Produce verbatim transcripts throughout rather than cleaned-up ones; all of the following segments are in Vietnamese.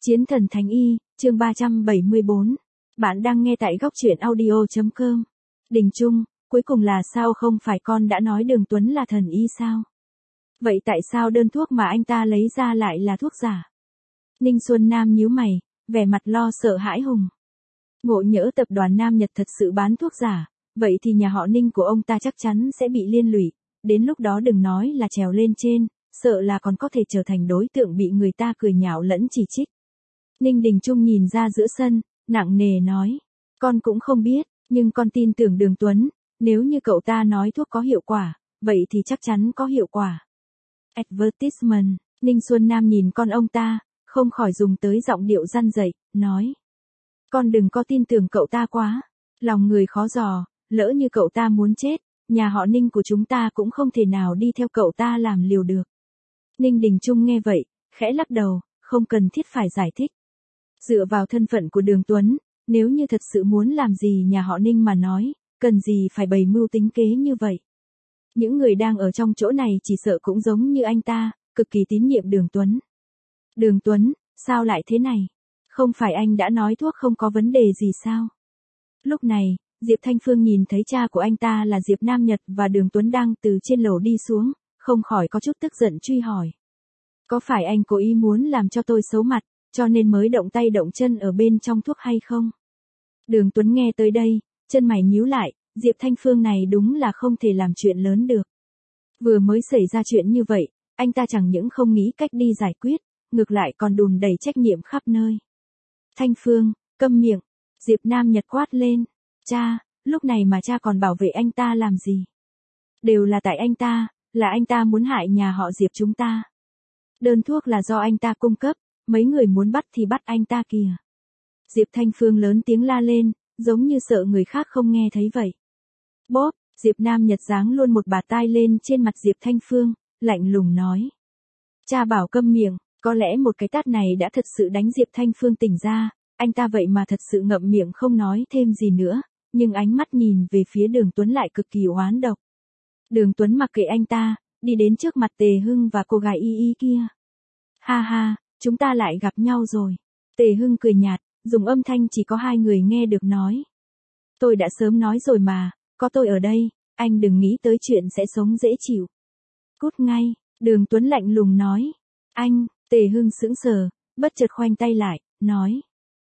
Chiến thần Thánh Y, chương ba trăm bảy mươi bốn. Bạn đang nghe tại góc truyện audio chấm com. Đình Trung, cuối cùng là sao, không phải con đã nói Đường Tuấn là thần y sao? Vậy tại sao đơn thuốc mà anh ta lấy ra lại là thuốc giả? Ninh Xuân Nam nhíu mày, vẻ mặt lo sợ hãi hùng. Ngộ nhỡ tập đoàn Nam Nhật thật sự bán thuốc giả, vậy thì nhà họ Ninh của ông ta chắc chắn sẽ bị liên lụy, đến lúc đó đừng nói là trèo lên trên, sợ là còn có thể trở thành đối tượng bị người ta cười nhạo lẫn chỉ trích. Ninh Đình Trung nhìn ra giữa sân, nặng nề nói, con cũng không biết, nhưng con tin tưởng Đường Tuấn, nếu như cậu ta nói thuốc có hiệu quả, vậy thì chắc chắn có hiệu quả. Advertisement, Ninh Xuân Nam nhìn con ông ta, không khỏi dùng tới giọng điệu răn dậy, nói. Con đừng có tin tưởng cậu ta quá, lòng người khó dò, lỡ như cậu ta muốn chết, nhà họ Ninh của chúng ta cũng không thể nào đi theo cậu ta làm liều được. Ninh Đình Trung nghe vậy, khẽ lắc đầu, không cần thiết phải giải thích. Dựa vào thân phận của Đường Tuấn, nếu như thật sự muốn làm gì nhà họ Ninh mà nói, cần gì phải bày mưu tính kế như vậy. Những người đang ở trong chỗ này chỉ sợ cũng giống như anh ta, cực kỳ tín nhiệm Đường Tuấn. Đường Tuấn, sao lại thế này? Không phải anh đã nói thuốc không có vấn đề gì sao? Lúc này, Diệp Thanh Phương nhìn thấy cha của anh ta là Diệp Nam Nhật và Đường Tuấn đang từ trên lầu đi xuống, không khỏi có chút tức giận truy hỏi. Có phải anh cố ý muốn làm cho tôi xấu mặt, cho nên mới động tay động chân ở bên trong thuốc hay không? Đường Tuấn nghe tới đây, chân mày nhíu lại, Diệp Thanh Phương này đúng là không thể làm chuyện lớn được. Vừa mới xảy ra chuyện như vậy, anh ta chẳng những không nghĩ cách đi giải quyết, ngược lại còn đùn đẩy trách nhiệm khắp nơi. Thanh Phương, câm miệng, Diệp Nam Nhật quát lên. Cha, lúc này mà cha còn bảo vệ anh ta làm gì? Đều là tại anh ta, là anh ta muốn hại nhà họ Diệp chúng ta. Đơn thuốc là do anh ta cung cấp, mấy người muốn bắt thì bắt anh ta kìa. Diệp Thanh Phương lớn tiếng la lên, giống như sợ người khác không nghe thấy vậy. Bóp, Diệp Nam Nhật giáng luôn một bạt tai lên trên mặt Diệp Thanh Phương, lạnh lùng nói. Cha bảo câm miệng, có lẽ một cái tát này đã thật sự đánh Diệp Thanh Phương tỉnh ra, anh ta vậy mà thật sự ngậm miệng không nói thêm gì nữa, nhưng ánh mắt nhìn về phía Đường Tuấn lại cực kỳ oán độc. Đường Tuấn mặc kệ anh ta, đi đến trước mặt Tề Hưng và cô gái Y Y kia. Ha ha, chúng ta lại gặp nhau rồi. Tề Hưng cười nhạt, dùng âm thanh chỉ có hai người nghe được nói. Tôi đã sớm nói rồi mà, có tôi ở đây, anh đừng nghĩ tới chuyện sẽ sống dễ chịu. Cút ngay, Đường Tuấn lạnh lùng nói. Anh, Tề Hưng sững sờ, bất chợt khoanh tay lại, nói.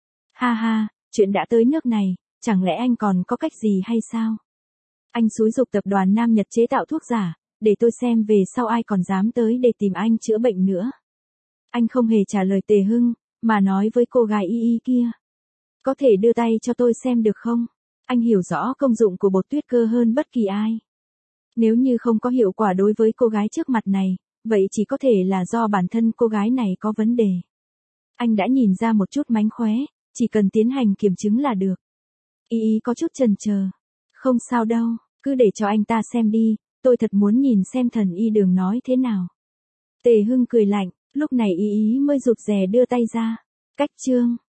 Ha ha, chuyện đã tới nước này, chẳng lẽ anh còn có cách gì hay sao? Anh xúi giục tập đoàn Nam Nhật chế tạo thuốc giả, để tôi xem về sau ai còn dám tới để tìm anh chữa bệnh nữa. Anh không hề trả lời Tề Hưng, mà nói với cô gái Y Y kia. Có thể đưa tay cho tôi xem được không? Anh hiểu rõ công dụng của bột tuyết cơ hơn bất kỳ ai. Nếu như không có hiệu quả đối với cô gái trước mặt này, vậy chỉ có thể là do bản thân cô gái này có vấn đề. Anh đã nhìn ra một chút mánh khóe, chỉ cần tiến hành kiểm chứng là được. Y Y có chút chần chờ. Không sao đâu, cứ để cho anh ta xem đi, tôi thật muốn nhìn xem thần y Đường nói thế nào. Tề Hưng cười lạnh, lúc này Y Y mới rụt rè đưa tay ra. Cách chương.